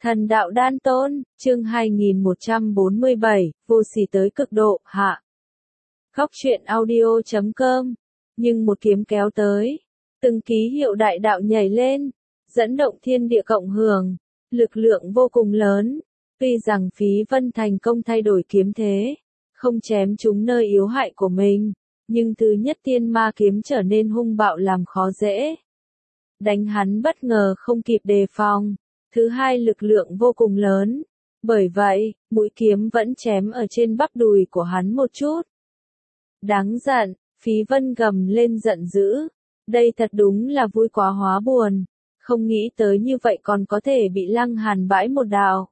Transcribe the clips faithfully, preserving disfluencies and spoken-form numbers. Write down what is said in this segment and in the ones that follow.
Thần đạo đan tôn, chương hai nghìn một trăm bốn mươi bảy, vô sỉ tới cực độ, hạ. Góc truyện audio chấm com, nhưng một kiếm kéo tới, từng ký hiệu đại đạo nhảy lên, dẫn động thiên địa cộng hưởng, lực lượng vô cùng lớn. Tuy rằng Phí Vân thành công thay đổi kiếm thế, không chém trúng nơi yếu hại của mình, nhưng thứ nhất tiên ma kiếm trở nên hung bạo làm khó dễ. Đánh hắn bất ngờ không kịp đề phòng. Thứ hai lực lượng vô cùng lớn. Bởi vậy, mũi kiếm vẫn chém ở trên bắp đùi của hắn một chút. Đáng giận, Phí Vân gầm lên giận dữ. Đây thật đúng là vui quá hóa buồn. Không nghĩ tới như vậy còn có thể bị Lăng Hàn bãi một đao.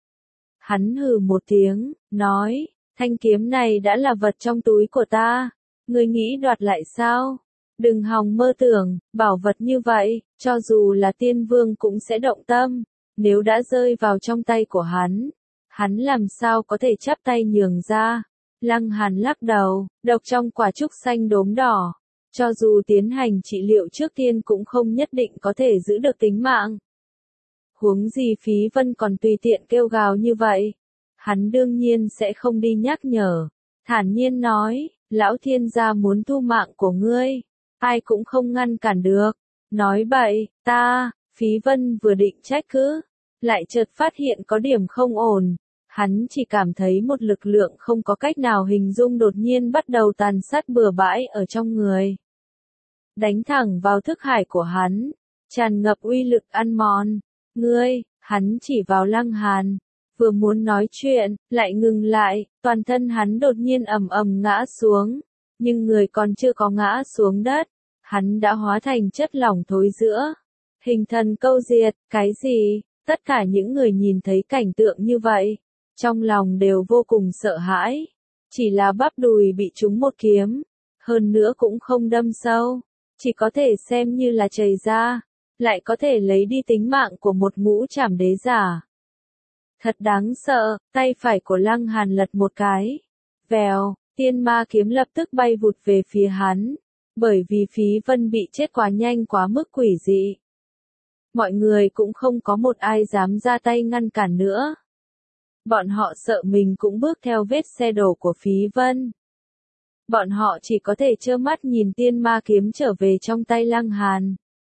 Hắn hừ một tiếng, nói, thanh kiếm này đã là vật trong túi của ta. Ngươi nghĩ đoạt lại sao? Đừng hòng mơ tưởng, bảo vật như vậy, cho dù là tiên vương cũng sẽ động tâm. Nếu đã rơi vào trong tay của hắn, hắn làm sao có thể chắp tay nhường ra. Lăng Hàn lắc đầu, độc trong quả trúc xanh đốm đỏ. Cho dù tiến hành trị liệu trước tiên cũng không nhất định có thể giữ được tính mạng. Huống gì Phí Vân còn tùy tiện kêu gào như vậy. Hắn đương nhiên sẽ không đi nhắc nhở. Thản nhiên nói, lão thiên gia muốn thu mạng của ngươi. Ai cũng không ngăn cản được. Nói bậy, ta... Phí Vân vừa định trách cứ, lại chợt phát hiện có điểm không ổn. Hắn chỉ cảm thấy một lực lượng không có cách nào hình dung đột nhiên bắt đầu tàn sát bừa bãi ở trong người. Đánh thẳng vào thức hải của hắn, tràn ngập uy lực ăn mòn. Ngươi, hắn chỉ vào Lăng Hàn, vừa muốn nói chuyện, lại ngừng lại, toàn thân hắn đột nhiên ầm ầm ngã xuống. Nhưng người còn chưa có ngã xuống đất, hắn đã hóa thành chất lỏng thối rữa. Hình thần câu diệt, cái gì? Tất cả những người nhìn thấy cảnh tượng như vậy, trong lòng đều vô cùng sợ hãi. Chỉ là bắp đùi bị trúng một kiếm, hơn nữa cũng không đâm sâu, chỉ có thể xem như là chảy ra, lại có thể lấy đi tính mạng của một ngũ trảm đế giả. Thật đáng sợ, tay phải của Lăng Hàn lật một cái. Vèo, tiên ma kiếm lập tức bay vụt về phía hắn, bởi vì Phí Vân bị chết quá nhanh quá mức quỷ dị. Mọi người cũng không có một ai dám ra tay ngăn cản nữa. Bọn họ sợ mình cũng bước theo vết xe đổ của Phí Vân. Bọn họ chỉ có thể trơ mắt nhìn tiên ma kiếm trở về trong tay Lăng Hàn.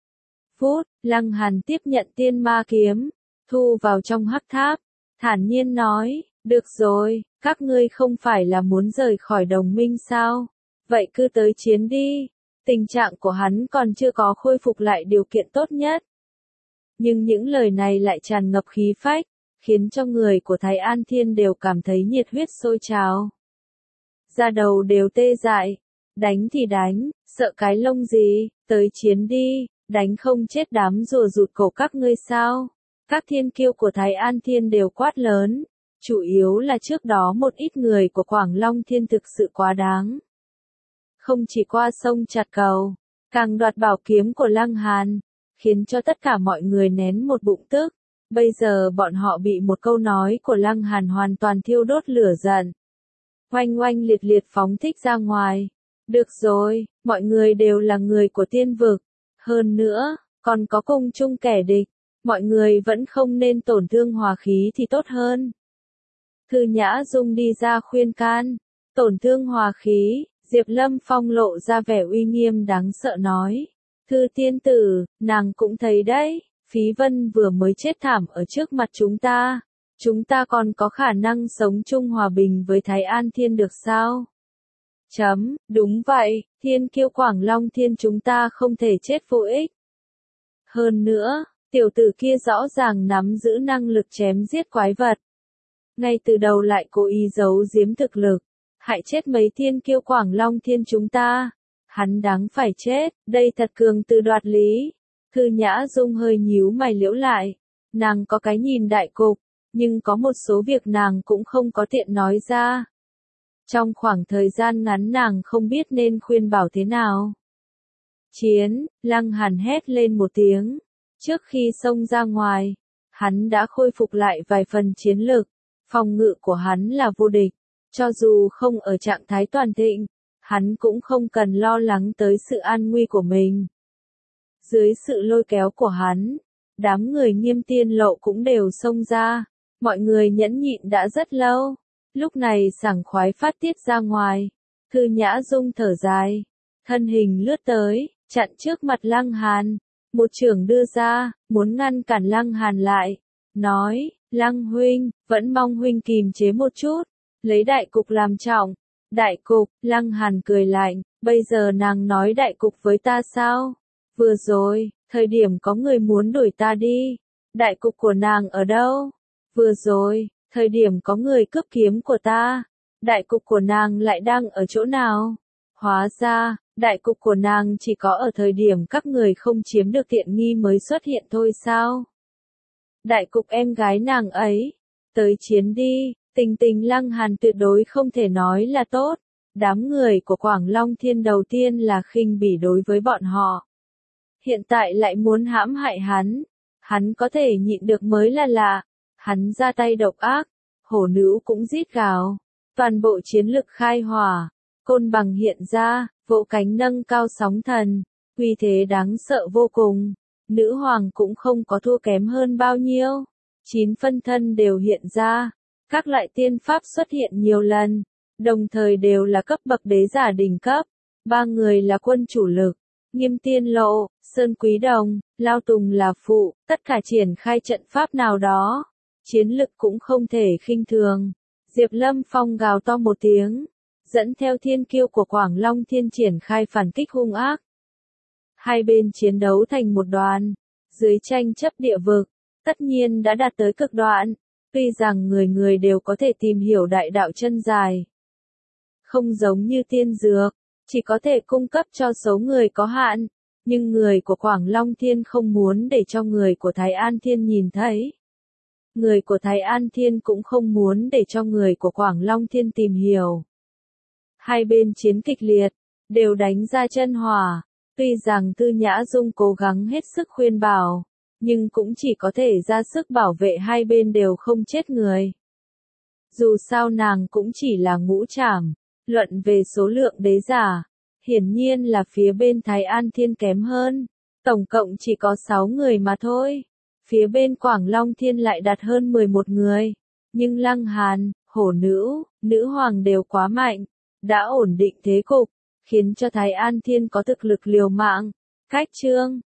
Phút, Lăng Hàn tiếp nhận tiên ma kiếm, thu vào trong hắc tháp, thản nhiên nói, được rồi, các ngươi không phải là muốn rời khỏi đồng minh sao? Vậy cứ tới chiến đi. Tình trạng của hắn còn chưa có khôi phục lại điều kiện tốt nhất. Nhưng những lời này lại tràn ngập khí phách, khiến cho người của Thái An Thiên đều cảm thấy nhiệt huyết sôi trào. Da đầu đều tê dại, đánh thì đánh, sợ cái lông gì, tới chiến đi, đánh không chết đám rùa rụt cổ các ngươi sao. Các thiên kiêu của Thái An Thiên đều quát lớn, chủ yếu là trước đó một ít người của Quảng Long Thiên thực sự quá đáng. Không chỉ qua sông chặt cầu, càng đoạt bảo kiếm của Lăng Hàn, khiến cho tất cả mọi người nén một bụng tức. Bây giờ bọn họ bị một câu nói của Lăng Hàn hoàn toàn thiêu đốt lửa giận. Oanh oanh liệt liệt phóng thích ra ngoài. Được rồi, mọi người đều là người của tiên vực. Hơn nữa, còn có cùng chung kẻ địch. Mọi người vẫn không nên tổn thương hòa khí thì tốt hơn. Thư Nhã Dung đi ra khuyên can. Tổn thương hòa khí, Diệp Lâm Phong lộ ra vẻ uy nghiêm đáng sợ nói. Thư tiên tử, nàng cũng thấy đấy, Phí Vân vừa mới chết thảm ở trước mặt chúng ta. Chúng ta còn có khả năng sống chung hòa bình với Thái An Thiên được sao? Chấm, đúng vậy, thiên kiêu Quảng Long Thiên chúng ta không thể chết vô ích. Hơn nữa, tiểu tử kia rõ ràng nắm giữ năng lực chém giết quái vật. Ngay từ đầu lại cố ý giấu giếm thực lực, hại chết mấy thiên kiêu Quảng Long Thiên chúng ta. Hắn đáng phải chết, đây thật cường từ đoạt lý. Thư Nhã Dung hơi nhíu mày liễu lại. Nàng có cái nhìn đại cục, nhưng có một số việc nàng cũng không có tiện nói ra. Trong khoảng thời gian ngắn nàng không biết nên khuyên bảo thế nào. Chiến, Lăng Hàn hét lên một tiếng. Trước khi xông ra ngoài, hắn đã khôi phục lại vài phần chiến lực. Phòng ngự của hắn là vô địch. Cho dù không ở trạng thái toàn thịnh, hắn cũng không cần lo lắng tới sự an nguy của mình. Dưới sự lôi kéo của hắn, đám người Nghiêm Tiên Lộ cũng đều xông ra, mọi người nhẫn nhịn đã rất lâu, lúc này sảng khoái phát tiết ra ngoài. Thư Nhã Dung thở dài, thân hình lướt tới, chặn trước mặt Lăng Hàn, một chưởng đưa ra, muốn ngăn cản Lăng Hàn lại, nói, Lăng huynh, vẫn mong huynh kìm chế một chút, lấy đại cục làm trọng. Đại cục, Lăng Hàn cười lạnh, bây giờ nàng nói đại cục với ta sao? Vừa rồi, thời điểm có người muốn đuổi ta đi, đại cục của nàng ở đâu? Vừa rồi, thời điểm có người cướp kiếm của ta, đại cục của nàng lại đang ở chỗ nào? Hóa ra, đại cục của nàng chỉ có ở thời điểm các người không chiếm được tiện nghi mới xuất hiện thôi sao? Đại cục em gái nàng ấy, tới chiến đi. Tình tình Lăng Hàn tuyệt đối không thể nói là tốt, đám người của Quảng Long Thiên đầu tiên là khinh bỉ đối với bọn họ. Hiện tại lại muốn hãm hại hắn, hắn có thể nhịn được mới là lạ, hắn ra tay độc ác, hổ nữ cũng rít gào, toàn bộ chiến lực khai hỏa, côn bằng hiện ra, vỗ cánh nâng cao sóng thần, uy thế đáng sợ vô cùng, nữ hoàng cũng không có thua kém hơn bao nhiêu, chín phân thân đều hiện ra. Các loại tiên pháp xuất hiện nhiều lần, đồng thời đều là cấp bậc đế giả đỉnh cấp. Ba người là quân chủ lực, Nghiêm Tiên Lộ, Sơn Quý Đồng, Lao Tùng là phụ, tất cả triển khai trận pháp nào đó. Chiến lực cũng không thể khinh thường. Diệp Lâm Phong gào to một tiếng, dẫn theo thiên kiêu của Quảng Long Thiên triển khai phản kích hung ác. Hai bên chiến đấu thành một đoàn, dưới tranh chấp địa vực, tất nhiên đã đạt tới cực đoạn. Tuy rằng người người đều có thể tìm hiểu đại đạo chân dài, không giống như tiên dược, chỉ có thể cung cấp cho số người có hạn, nhưng người của Quảng Long Thiên không muốn để cho người của Thái An Thiên nhìn thấy. Người của Thái An Thiên cũng không muốn để cho người của Quảng Long Thiên tìm hiểu. Hai bên chiến kịch liệt, đều đánh ra chân hỏa, tuy rằng Thư Nhã Dung cố gắng hết sức khuyên bảo, nhưng cũng chỉ có thể ra sức bảo vệ hai bên đều không chết người. Dù sao nàng cũng chỉ là ngũ trảm, luận về số lượng đế giả, hiển nhiên là phía bên Thái An Thiên kém hơn, tổng cộng chỉ có sáu người mà thôi. Phía bên Quảng Long Thiên lại đạt hơn mười một người, nhưng Lăng Hàn, hổ nữ, nữ hoàng đều quá mạnh, đã ổn định thế cục, khiến cho Thái An Thiên có thực lực liều mạng. Cách chương